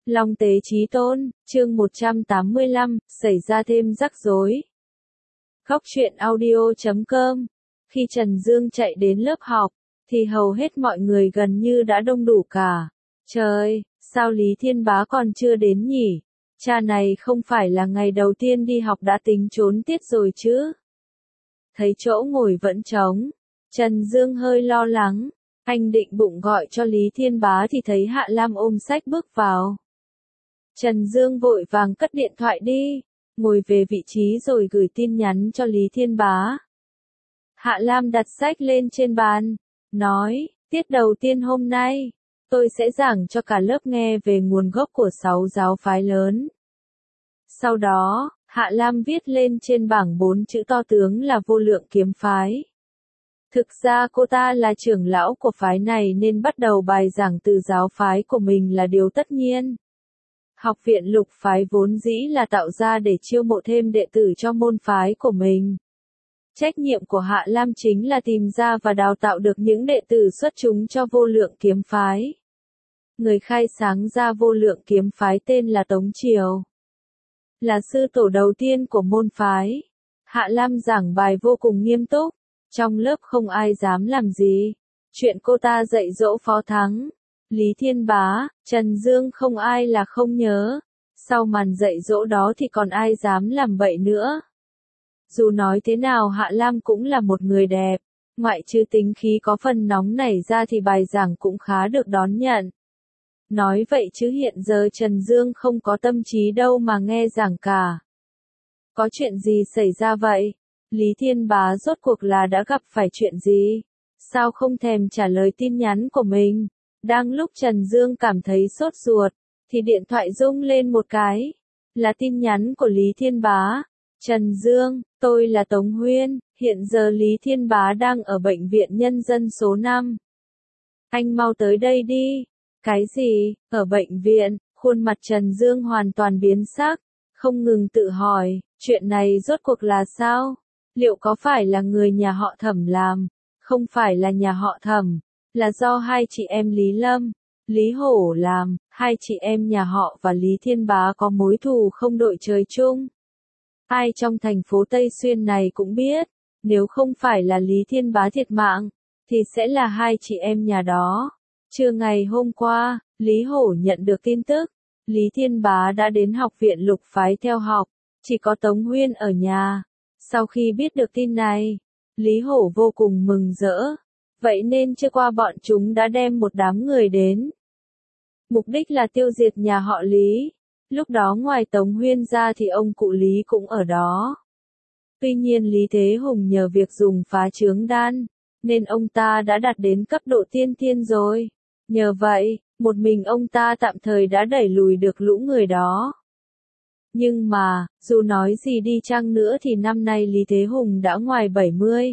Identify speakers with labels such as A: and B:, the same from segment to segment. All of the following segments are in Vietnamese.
A: Long tế chí tôn, chương 185, xảy ra thêm rắc rối. Góc truyện audio.com. Khi Trần Dương chạy đến lớp học, thì hầu hết mọi người gần như đã đông đủ cả. Trời, sao Lý Thiên Bá còn chưa đến nhỉ? Cha này không phải là ngày đầu tiên đi học đã tính trốn tiết rồi chứ? Thấy chỗ ngồi vẫn trống, Trần Dương hơi lo lắng. Anh định bụng gọi cho Lý Thiên Bá thì thấy Hạ Lam ôm sách bước vào. Trần Dương vội vàng cất điện thoại đi, ngồi về vị trí rồi gửi tin nhắn cho Lý Thiên Bá. Hạ Lam đặt sách lên trên bàn, nói, tiết đầu tiên hôm nay, tôi sẽ giảng cho cả lớp nghe về nguồn gốc của 6 giáo phái lớn. Sau đó, Hạ Lam viết lên trên bảng 4 chữ to tướng là Vô Lượng Kiếm Phái. Thực ra cô ta là trưởng lão của phái này nên bắt đầu bài giảng từ giáo phái của mình là điều tất nhiên. Học viện Lục phái vốn dĩ là tạo ra để chiêu mộ thêm đệ tử cho môn phái của mình. Trách nhiệm của Hạ Lam chính là tìm ra và đào tạo được những đệ tử xuất chúng cho Vô Lượng Kiếm Phái. Người khai sáng ra Vô Lượng Kiếm Phái tên là Tống Triều, là sư tổ đầu tiên của môn phái. Hạ Lam giảng bài vô cùng nghiêm túc, trong lớp không ai dám làm gì. Chuyện cô ta dạy dỗ Phó Thắng, Lý Thiên Bá, Trần Dương không ai là không nhớ. Sau màn dạy dỗ đó thì còn ai dám làm bậy nữa. Dù nói thế nào Hạ Lam cũng là một người đẹp, ngoại trừ tính khí có phần nóng nảy ra thì bài giảng cũng khá được đón nhận. Nói vậy chứ hiện giờ Trần Dương không có tâm trí đâu mà nghe giảng cả. Có chuyện gì xảy ra vậy? Lý Thiên Bá rốt cuộc là đã gặp phải chuyện gì? Sao không thèm trả lời tin nhắn của mình? Đang lúc Trần Dương cảm thấy sốt ruột, thì điện thoại rung lên một cái. Là tin nhắn của Lý Thiên Bá. Trần Dương, tôi là Tống Huyên, hiện giờ Lý Thiên Bá đang ở bệnh viện nhân dân số 5. Anh mau tới đây đi. Cái gì? Ở bệnh viện? Khuôn mặt Trần Dương hoàn toàn biến sắc, không ngừng tự hỏi, chuyện này rốt cuộc là sao? Liệu có phải là người nhà họ Thẩm làm? Không phải là nhà họ Thẩm, là do hai chị em Lý Lâm, Lý Hổ làm. Hai chị em nhà họ và Lý Thiên Bá có mối thù không đội trời chung. Ai trong thành phố Tây Xuyên này cũng biết, nếu không phải là Lý Thiên Bá thiệt mạng, thì sẽ là hai chị em nhà đó. Trưa ngày hôm qua, Lý Hổ nhận được tin tức, Lý Thiên Bá đã đến học viện Lục phái theo học, chỉ có Tống Huyên ở nhà. Sau khi biết được tin này, Lý Hổ vô cùng mừng rỡ, vậy nên trưa qua bọn chúng đã đem một đám người đến. Mục đích là tiêu diệt nhà họ Lý. Lúc đó ngoài Tống Huyên ra thì ông cụ Lý cũng ở đó. Tuy nhiên Lý Thế Hùng nhờ việc dùng phá chướng đan, nên ông ta đã đạt đến cấp độ tiên thiên rồi. Nhờ vậy, một mình ông ta tạm thời đã đẩy lùi được lũ người đó. Nhưng mà, dù nói gì đi chăng nữa thì năm nay Lý Thế Hùng đã ngoài 70.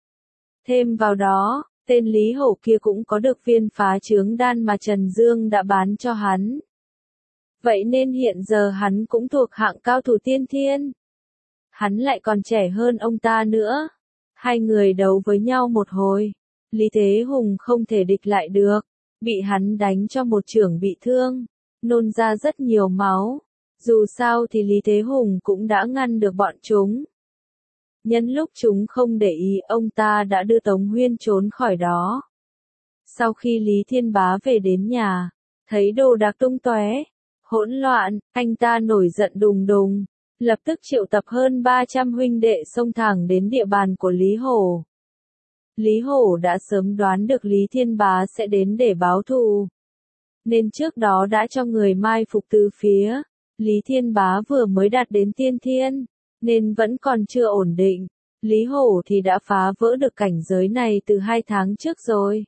A: Thêm vào đó, tên Lý Hổ kia cũng có được viên phá chướng đan mà Trần Dương đã bán cho hắn. Vậy nên hiện giờ hắn cũng thuộc hạng cao thủ tiên thiên. Hắn lại còn trẻ hơn ông ta nữa. Hai người đấu với nhau một hồi. Lý Thế Hùng không thể địch lại được. Bị hắn đánh cho một chưởng bị thương. Nôn ra rất nhiều máu. Dù sao thì Lý Thế Hùng cũng đã ngăn được bọn chúng. Nhân lúc chúng không để ý ông ta đã đưa Tống Huyên trốn khỏi đó. Sau khi Lý Thiên Bá về đến nhà, thấy đồ đạc tung tóe, hỗn loạn, anh ta nổi giận đùng đùng, lập tức triệu tập hơn 300 huynh đệ xông thẳng đến địa bàn của Lý Hổ. Lý Hổ đã sớm đoán được Lý Thiên Bá sẽ đến để báo thù, nên trước đó đã cho người mai phục từ phía. Lý Thiên Bá vừa mới đạt đến tiên thiên, nên vẫn còn chưa ổn định. Lý Hổ thì đã phá vỡ được cảnh giới này từ 2 tháng trước rồi.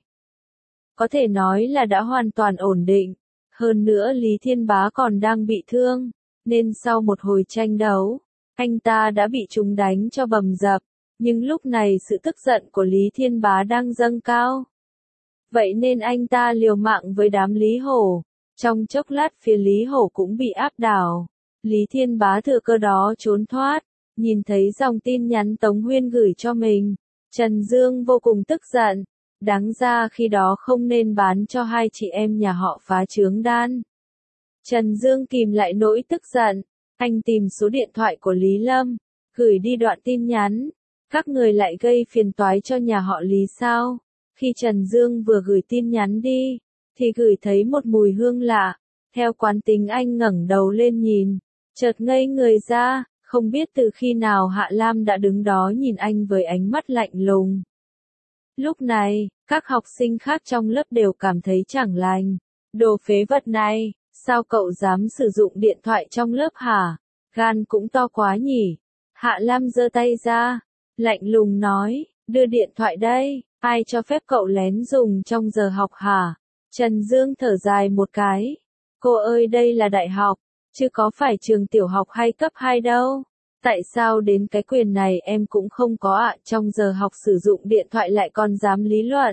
A: Có thể nói là đã hoàn toàn ổn định. Hơn nữa Lý Thiên Bá còn đang bị thương, nên sau một hồi tranh đấu, anh ta đã bị chúng đánh cho bầm dập. Nhưng lúc này sự tức giận của Lý Thiên Bá đang dâng cao. Vậy nên anh ta liều mạng với đám Lý Hổ. Trong chốc lát phía Lý Hổ cũng bị áp đảo. Lý Thiên Bá thừa cơ đó trốn thoát. Nhìn thấy dòng tin nhắn Tống Huyên gửi cho mình, Trần Dương vô cùng tức giận. Đáng ra khi đó không nên bán cho hai chị em nhà họ phá chướng đan. Trần Dương kìm lại nỗi tức giận. Anh tìm số điện thoại của Lý Lâm, gửi đi đoạn tin nhắn. Các người lại gây phiền toái cho nhà họ Lý sao? Khi Trần Dương vừa gửi tin nhắn đi, thì gửi thấy một mùi hương lạ. Theo quán tính anh ngẩng đầu lên nhìn, chợt ngây người ra, không biết từ khi nào Hạ Lam đã đứng đó nhìn anh với ánh mắt lạnh lùng. Lúc này, các học sinh khác trong lớp đều cảm thấy chẳng lành. Đồ phế vật này, sao cậu dám sử dụng điện thoại trong lớp hả? Gan cũng to quá nhỉ. Hạ Lam giơ tay ra, lạnh lùng nói, đưa điện thoại đây, ai cho phép cậu lén dùng trong giờ học hả? Trần Dương thở dài một cái. Cô ơi, đây là đại học, chứ có phải trường tiểu học hay cấp 2 đâu. Tại sao đến cái quyền này em cũng không có ạ, trong giờ học sử dụng điện thoại lại còn dám lý luận.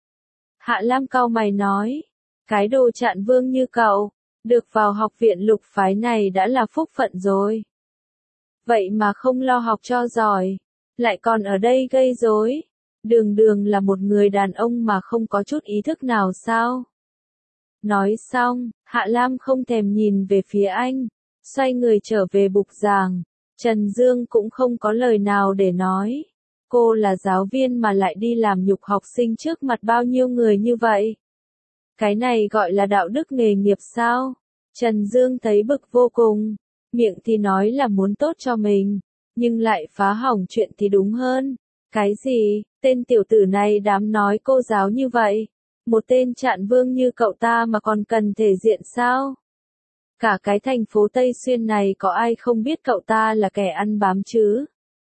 A: Hạ Lam cau mày nói, cái đồ Trạng Vương như cậu, được vào học viện lục phái này đã là phúc phận rồi. Vậy mà không lo học cho giỏi, lại còn ở đây gây rối. Đường đường là một người đàn ông mà không có chút ý thức nào sao? Nói xong, Hạ Lam không thèm nhìn về phía anh, xoay người trở về bục giảng. Trần Dương cũng không có lời nào để nói. Cô là giáo viên mà lại đi làm nhục học sinh trước mặt bao nhiêu người như vậy? Cái này gọi là đạo đức nghề nghiệp sao? Trần Dương thấy bực vô cùng, miệng thì nói là muốn tốt cho mình, nhưng lại phá hỏng chuyện thì đúng hơn. Cái gì, tên tiểu tử này dám nói cô giáo như vậy? Một tên Trạng Vương như cậu ta mà còn cần thể diện sao? Cả cái thành phố Tây Xuyên này có ai không biết cậu ta là kẻ ăn bám chứ?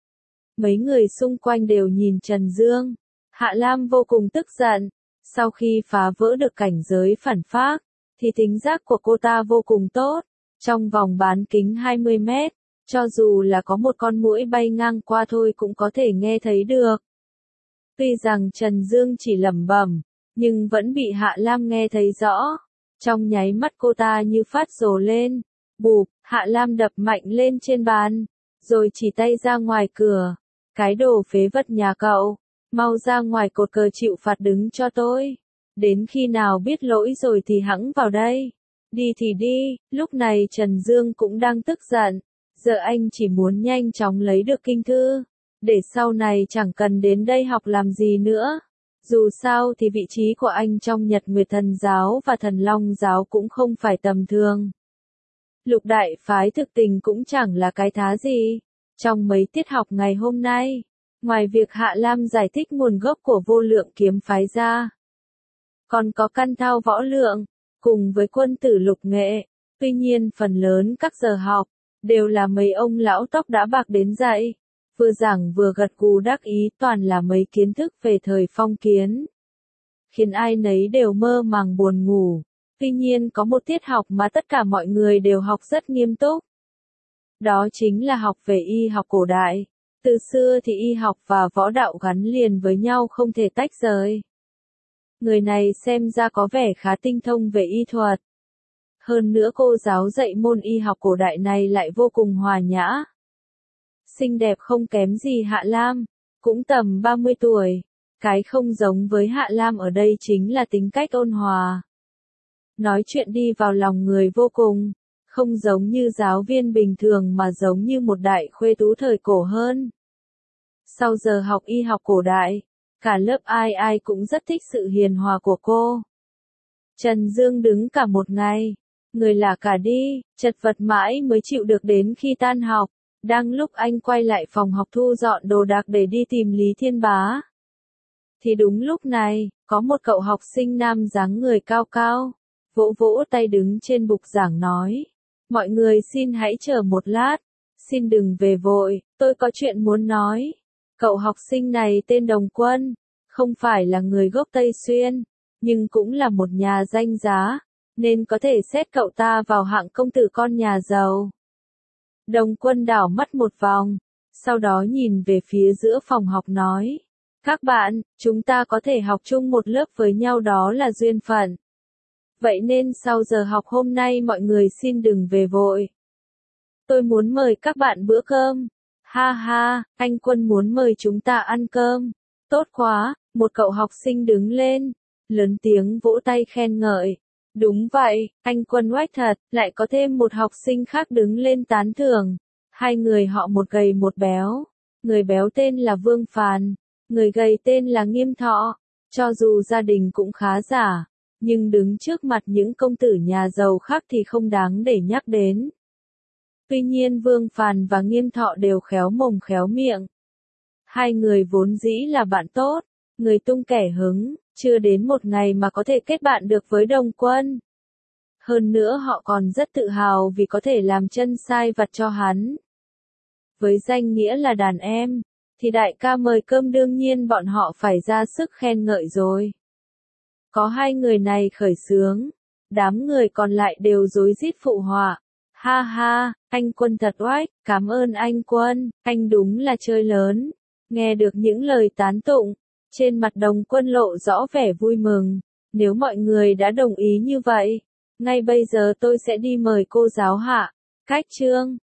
A: Mấy người xung quanh đều nhìn Trần Dương. Hạ Lam vô cùng tức giận. Sau khi phá vỡ được cảnh giới phản phác, thì tính giác của cô ta vô cùng tốt. Trong vòng bán kính 20 mét, cho dù là có một con muỗi bay ngang qua thôi cũng có thể nghe thấy được. Tuy rằng Trần Dương chỉ lẩm bẩm, nhưng vẫn bị Hạ Lam nghe thấy rõ. Trong nháy mắt cô ta như phát rồ lên. Bụp, Hạ Lam đập mạnh lên trên bàn, rồi chỉ tay ra ngoài cửa. Cái đồ phế vật nhà cậu, mau ra ngoài cột cờ chịu phạt đứng cho tôi. Đến khi nào biết lỗi rồi thì hẵng vào đây. Đi thì đi. Lúc này Trần Dương cũng đang tức giận. Giờ anh chỉ muốn nhanh chóng lấy được kinh thư, để sau này chẳng cần đến đây học làm gì nữa. Dù sao thì vị trí của anh trong Nhật Nguyệt Thần Giáo và Thần Long Giáo cũng không phải tầm thường. Lục đại phái thực tình cũng chẳng là cái thá gì. Trong mấy tiết học ngày hôm nay, ngoài việc Hạ Lam giải thích nguồn gốc của Vô Lượng kiếm phái ra, còn có Căn Thao võ lượng, cùng với Quân tử lục nghệ. Tuy nhiên phần lớn các giờ học, đều là mấy ông lão tóc đã bạc đến dạy. Vừa giảng vừa gật gù đắc ý, toàn là mấy kiến thức về thời phong kiến, khiến ai nấy đều mơ màng buồn ngủ. Tuy nhiên có một tiết học mà tất cả mọi người đều học rất nghiêm túc. Đó chính là học về y học cổ đại. Từ xưa thì y học và võ đạo gắn liền với nhau không thể tách rời. Người này xem ra có vẻ khá tinh thông về y thuật. Hơn nữa cô giáo dạy môn y học cổ đại này lại vô cùng hòa nhã. Xinh đẹp không kém gì Hạ Lam, cũng tầm 30 tuổi. Cái không giống với Hạ Lam ở đây chính là tính cách ôn hòa. Nói chuyện đi vào lòng người vô cùng, không giống như giáo viên bình thường mà giống như một đại khuê tú thời cổ hơn. Sau giờ học y học cổ đại, cả lớp ai ai cũng rất thích sự hiền hòa của cô. Trần Dương đứng cả một ngày, người lả cả đi, chật vật mãi mới chịu được đến khi tan học. Đang lúc anh quay lại phòng học thu dọn đồ đạc để đi tìm Lý Thiên Bá, thì đúng lúc này, có một cậu học sinh nam dáng người cao cao, vỗ vỗ tay đứng trên bục giảng nói, mọi người xin hãy chờ một lát, xin đừng về vội, tôi có chuyện muốn nói. Cậu học sinh này tên Đồng Quân, không phải là người gốc Tây Xuyên, nhưng cũng là một nhà danh giá, nên có thể xét cậu ta vào hạng công tử con nhà giàu. Đồng Quân đảo mắt một vòng, sau đó nhìn về phía giữa phòng học nói, các bạn, chúng ta có thể học chung một lớp với nhau, đó là duyên phận. Vậy nên sau giờ học hôm nay mọi người xin đừng về vội. Tôi muốn mời các bạn bữa cơm. Ha ha, anh Quân muốn mời chúng ta ăn cơm. Tốt quá, một cậu học sinh đứng lên, lớn tiếng vỗ tay khen ngợi. Đúng vậy, anh Quân oách thật, lại có thêm một học sinh khác đứng lên tán thưởng. Hai người họ một gầy một béo. Người béo tên là Vương Phàn, người gầy tên là Nghiêm Thọ. Cho dù gia đình cũng khá giả, nhưng đứng trước mặt những công tử nhà giàu khác thì không đáng để nhắc đến. Tuy nhiên Vương Phàn và Nghiêm Thọ đều khéo mồm khéo miệng. Hai người vốn dĩ là bạn tốt, người tung kẻ hứng, chưa đến một ngày mà có thể kết bạn được với Đồng Quân. Hơn nữa họ còn rất tự hào vì có thể làm chân sai vặt cho hắn. Với danh nghĩa là đàn em, thì đại ca mời cơm đương nhiên bọn họ phải ra sức khen ngợi rồi. Có hai người này khởi xướng, đám người còn lại đều rối rít phụ họa. Ha ha, anh Quân thật oách, cảm ơn anh Quân, anh đúng là chơi lớn. Nghe được những lời tán tụng, trên mặt Đồng Quân lộ rõ vẻ vui mừng. Nếu mọi người đã đồng ý như vậy, ngay bây giờ tôi sẽ đi mời cô giáo Hạ. Cách chương